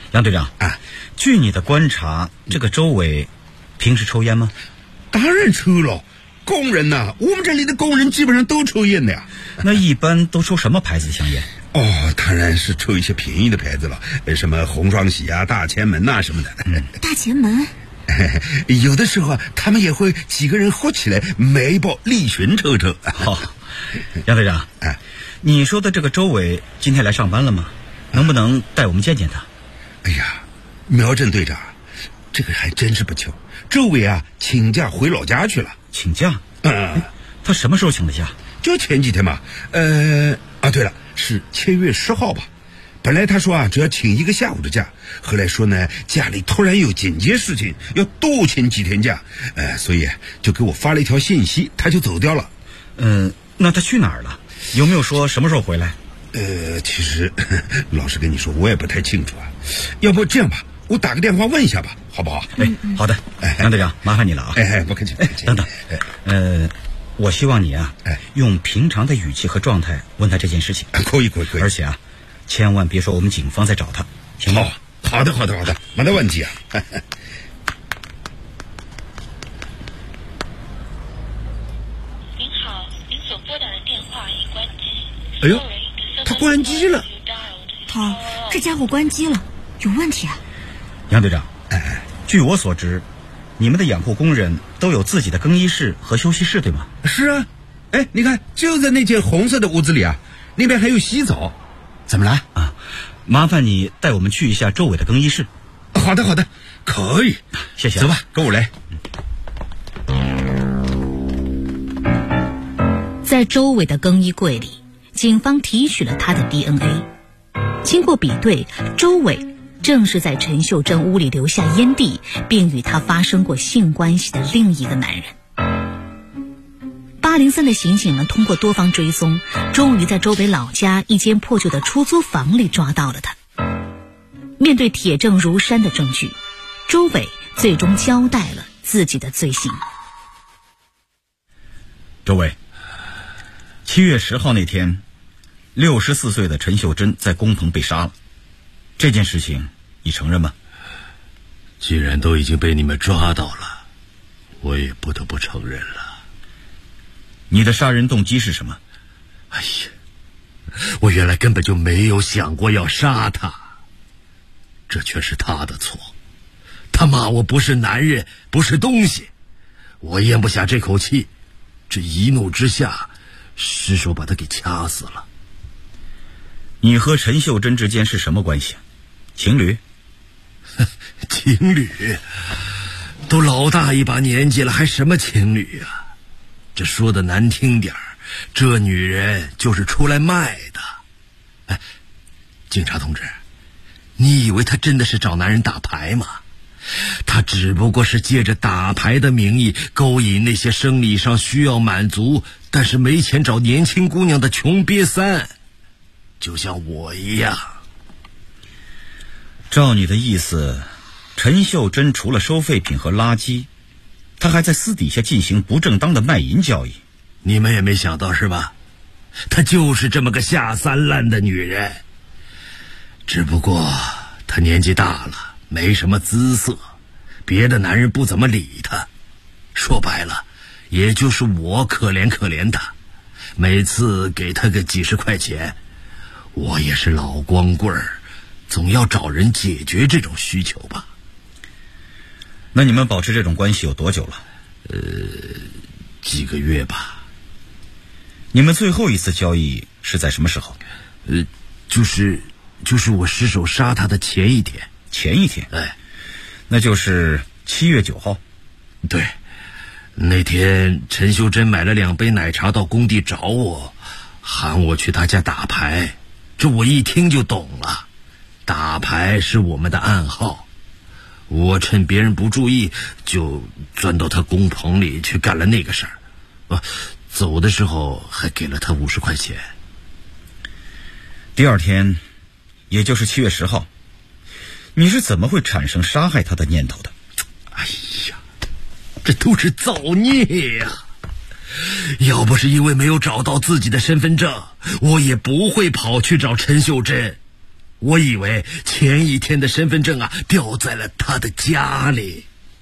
杨队长啊，据你的观察，这个周伟平时抽烟吗？ 当然抽了，工人呐，我们这里的工人基本上都抽烟的呀。 那一般都抽什么牌子香烟？ 哦，当然是抽一些便宜的牌子了，什么红双喜啊、大前门呐、什么的。 大前门。 有的时候啊，他们也会几个人合起来买一包利群抽抽。 好，杨队长，你说的这个周伟今天来上班了吗？能不能带我们见见他？ 哎呀，苗振队长，这个还真是不巧，周伟啊请假回老家去了。 请假？他什么时候请的假？ 就前几天嘛。对了，是7月10号吧。本来他说啊只要请一个下午的假，后来说呢家里突然有紧急事情，要多请几天假，所以就给我发了一条信息，他就走掉了。 那他去哪儿了？有没有说什么时候回来？ 其实老实跟你说，我也不太清楚啊。要不这样吧，我打个电话问一下吧，好不好？ 好的。杨队长，麻烦你了啊。 不客气。 等等，我希望你啊，用平常的语气和状态问他这件事情。 可以。 而且啊，千万别说我们警方在找他，行吗？ 好的，没得问题啊。 您好，您所拨打的电话已关机。 哎呦，他关机了。 这家伙关机了，有问题啊。 杨队长，据我所知，你们的养护工人都有自己的更衣室和休息室，对吗？ 是啊。你看，就在那间红色的屋子里啊，那边还有洗澡。怎么了啊？ 麻烦你带我们去一下周伟的更衣室。 好的，可以， 谢谢。 走吧，跟我来。 在周伟的更衣柜里，警方提取了他的 DNA。经过比对，周伟正是在陈秀珍屋里留下烟蒂并与他发生过性关系的另一个男人。803的刑警们通过多方追踪，终于在周伟老家一间破旧的出租房里抓到了他。面对铁证如山的证据，周伟最终交代了自己的罪行。 周伟，7月10号那天，64岁的陈秀珍在工棚被杀了，这件事情你承认吗？ 既然都已经被你们抓到了，我也不得不承认了。 你的杀人动机是什么？ 哎呀，我原来根本就没有想过要杀他，这却是他的错。他骂我不是男人，不是东西，我咽不下这口气，这一怒之下，失手把他给掐死了。 你和陈秀珍之间是什么关系？情侣？ 情侣？都老大一把年纪了，还什么情侣啊？这说的难听点儿，这女人就是出来卖的。警察同志，你以为她真的是找男人打牌吗？她只不过是借着打牌的名义勾引那些生理上需要满足但是没钱找年轻姑娘的穷瘪三，就像我一样。 照你的意思，陈秀珍除了收废品和垃圾，她还在私底下进行不正当的卖淫交易。 你们也没想到是吧？她就是这么个下三滥的女人，只不过她年纪大了，没什么姿色，别的男人不怎么理她。说白了，也就是我可怜可怜她，每次给她个几十块钱。我也是老光棍儿，总要找人解决这种需求吧。 那你们保持这种关系有多久了？ 几个月吧。 你们最后一次交易是在什么时候？ 就是我失手杀他的前一天。 前一天？那就是7月9号。 对，那天陈秀珍买了2杯奶茶到工地找我，喊我去他家打牌。这我一听就懂了，打牌是我们的暗号。我趁别人不注意，就钻到他工棚里去干了那个事儿。走的时候还给了他50块钱。 第二天，也就是7月10号，你是怎么会产生杀害他的念头的？ 哎呀，这都是造孽呀！要不是因为没有找到自己的身份证，我也不会跑去找陈秀珍。 我以为前一天的身份证啊掉在了他的家里。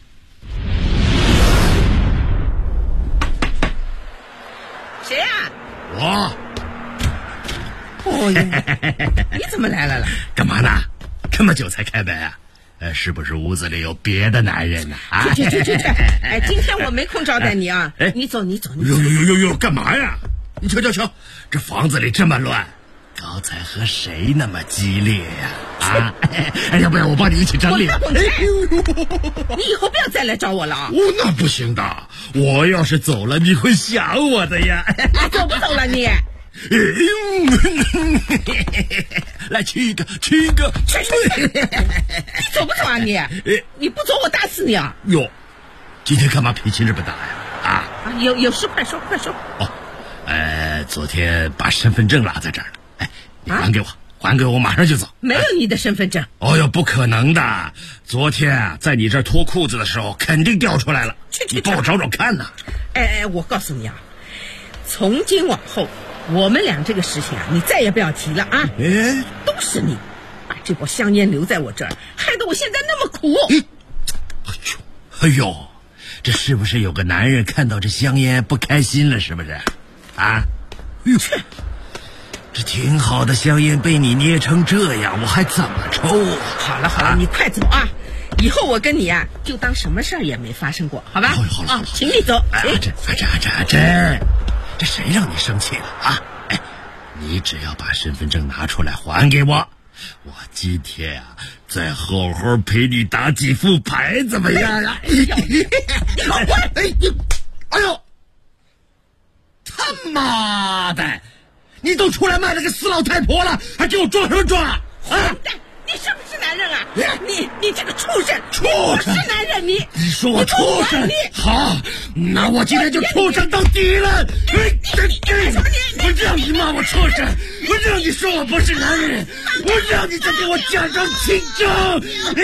谁呀？ 我。 哦，你怎么来了？ 干嘛呢？这么久才开门啊？是不是屋子里有别的男人呢？啊！ 去！哎，今天我没空招待你啊！哎，你走。 哟，干嘛呀？你瞧，这房子里这么乱，刚才和谁那么激烈呀？啊！哎，要不然我帮你一起整理。 你以后不要再来找我了啊！ 那不行的，我要是走了，你会想我的呀。 你走不走了你？ 来亲一个！ 你走不走啊你？你不走我打死你啊！ 哟，今天干嘛脾气这么大呀？啊！ 有事快说！ 哦，昨天把身份证落在这儿了，哎，你还给我，马上就走。 没有你的身份证。 哦哟，不可能的！昨天啊，在你这儿脱裤子的时候，肯定掉出来了。你帮我找找看呐。 哎，我告诉你啊，从今往后，我们俩这个事情啊，你再也不要提了啊！都是你把这包香烟留在我这儿，害得我现在那么苦。 哎呦，这是不是有个男人看到这香烟不开心了？是不是？啊？哎呦，这挺好的香烟被你捏成这样，我还怎么抽啊？ 好了，你快走啊！以后我跟你啊，就当什么事儿也没发生过，好吧？ 好了， 请你走。 这谁让你生气了啊？哎，你只要把身份证拿出来还给我，我今天啊再好好陪你打几副牌，怎么样啊？ 你好乖！ 哎呦，他妈的！你都出来卖了个死老太婆了，还给我装什么装啊？ 你是不是男人啊？你这个畜生！ 我是男人，你说我畜生？好，那我今天就畜生到底了！我让你骂我畜生，我让你说我不是男人，我让你再给我讲上清楚！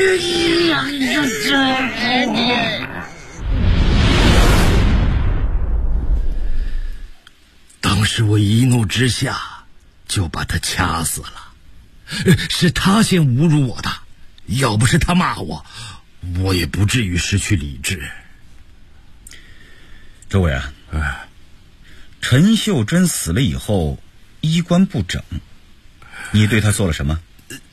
当时我一怒之下就把他掐死了。是他先侮辱我的，要不是他骂我，我也不至于失去理智。 周伟啊，陈秀珍死了以后，衣冠不整，你对他做了什么？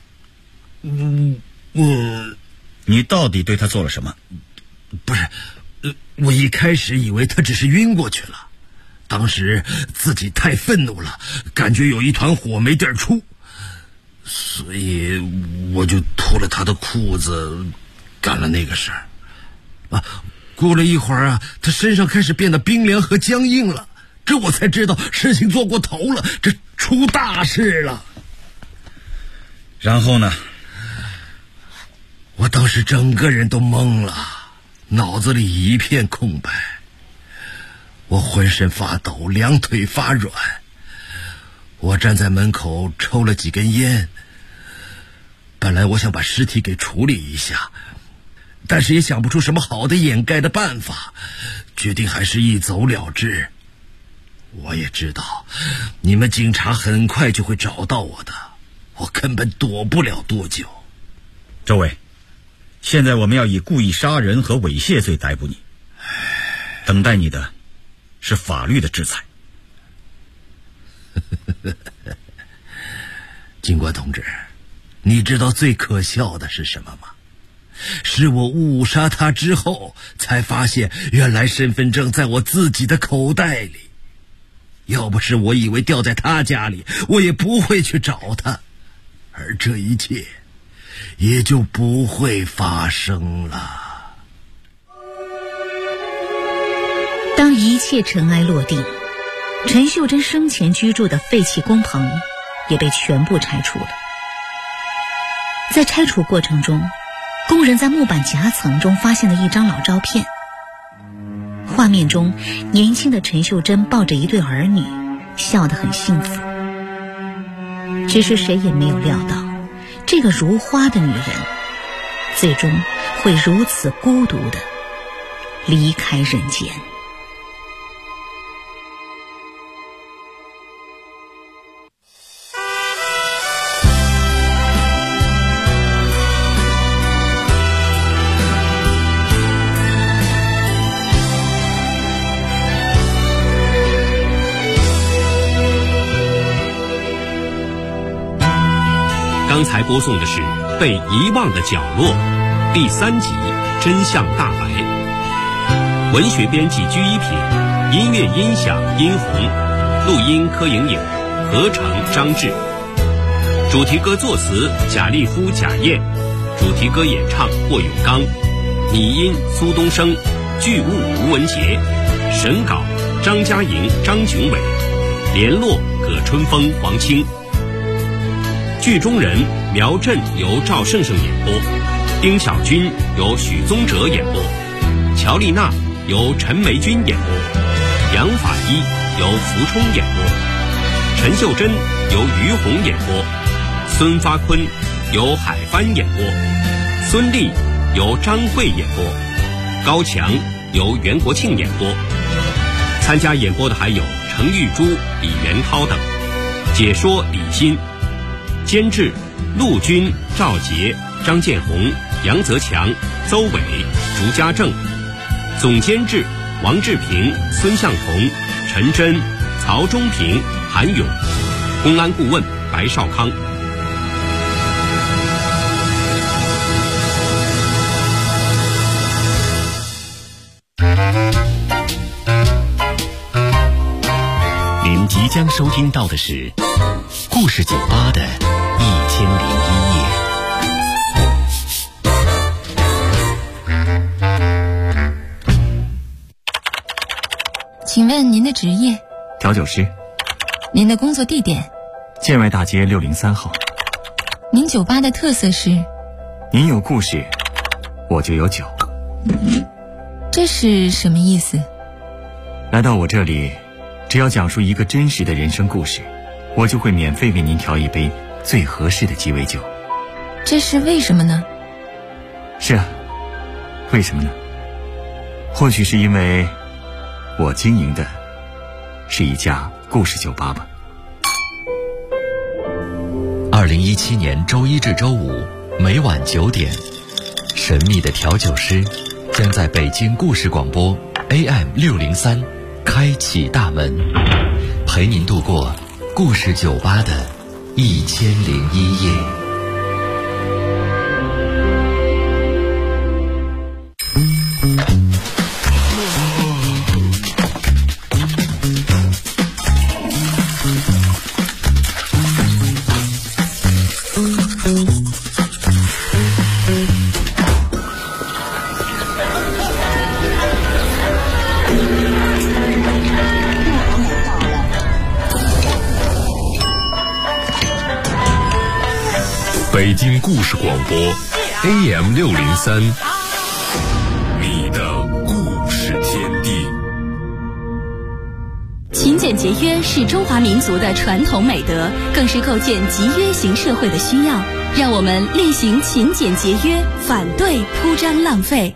你到底对他做了什么？ 不是，我一开始以为他只是晕过去了，当时自己太愤怒了，感觉有一团火没地儿出。所以我就脱了他的裤子，干了那个事儿。过了一会儿啊，他身上开始变得冰凉和僵硬了，这我才知道事情做过头了，这出大事了。 然后呢？ 我当时整个人都懵了，脑子里一片空白，我浑身发抖，两腿发软。我站在门口抽了几根烟，本来我想把尸体给处理一下，但是也想不出什么好的掩盖的办法，决定还是一走了之。我也知道你们警察很快就会找到我的，我根本躲不了多久。 周伟，现在我们要以故意杀人和猥亵罪逮捕你，等待你的是法律的制裁。 警官同志，你知道最可笑的是什么吗？是我误杀他之后才发现，原来身份证在我自己的口袋里。要不是我以为掉在他家里，我也不会去找他，而这一切也就不会发生了。 当一切尘埃落定，陈秀珍生前居住的废弃工棚也被全部拆除了。在拆除过程中，工人在木板夹层中发现了一张老照片，画面中年轻的陈秀珍抱着一对儿女，笑得很幸福。只是谁也没有料到，这个如花的女人最终会如此孤独地离开人间。 刚才播送的是《被遗忘的角落》第3集《真相大白》，文学编辑居一品，音乐音响殷红，录音柯莹莹，合成张志，主题歌作词贾立夫、贾燕，主题歌演唱霍永刚，拟音苏东升，剧务吴文杰，审稿张嘉莹、张炯伟，联络葛春风、黄清。剧中人苗振由赵胜胜演播，丁小军由许宗哲演播，乔丽娜由陈梅君演播，杨法医由福冲演播，陈秀珍由于红演播，孙发坤由海帆演播，孙俪由张慧演播，高强由袁国庆演播。参加演播的还有程玉珠、李元涛等，解说李欣，监制陆军、赵杰、张建红、杨泽强、邹伟、竹家正，总监制王志平、孙向同、陈真、曹忠平、韩勇，公安顾问白少康。 您即将收听到的是故事酒吧的1001夜。 请问您的职业？ 调酒师。 您的工作地点？ 建外大街603号。 您酒吧的特色是？ 您有故事，我就有酒。 这是什么意思？ 来到我这里，只要讲述一个真实的人生故事，我就会免费为您调一杯最合适的鸡尾酒。 这是为什么呢？ 是啊，为什么呢？或许是因为我经营的是一家故事酒吧吧。 2017年周一至周五每晚9点，神秘的调酒师将在北京故事广播 AM603开启大门，陪您度过故事酒吧的1001夜。 北京故事广播 AM603，你的故事天地。 勤俭节约是中华民族的传统美德，更是构建集约型社会的需要。让我们厉行勤俭节约，反对铺张浪费。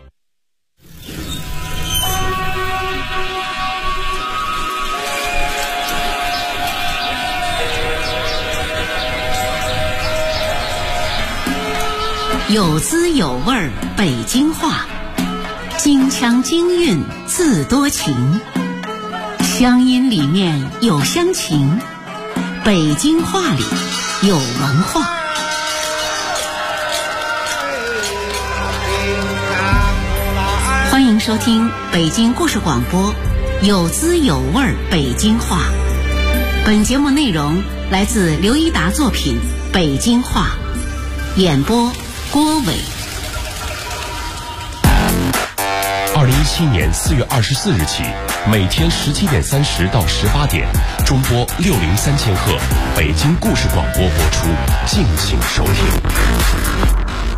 有滋有味北京话，京腔京韵自多情，乡音里面有乡情，北京话里有文化。欢迎收听北京故事广播有滋有味北京话。本节目内容来自刘一达作品《北京话》，演播郭伟。 2017年4月24日起，每天17点30到18点，中波603千赫，北京故事广播播出，敬请收听。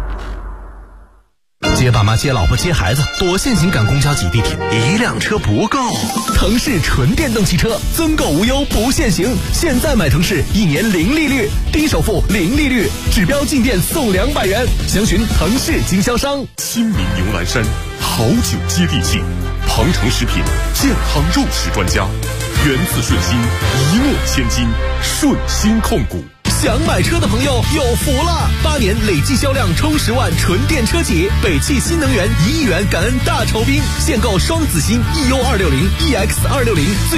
接爸妈、接老婆、接孩子，多限行赶公交挤地铁，一辆车不够。腾势纯电动汽车，增购无忧不限行。现在买腾势1年零利率，低首付零利率，指标进店送200元。详询腾势经销商。 亲民牛栏山，好酒接地气，庞城食品健康肉食专家，源自顺心，一诺千金，顺心控股。 想买车的朋友有福了！8年累计销量冲10万，纯电车企，北汽新能源1亿元感恩大酬宾，现购双子星 EU260、EX260。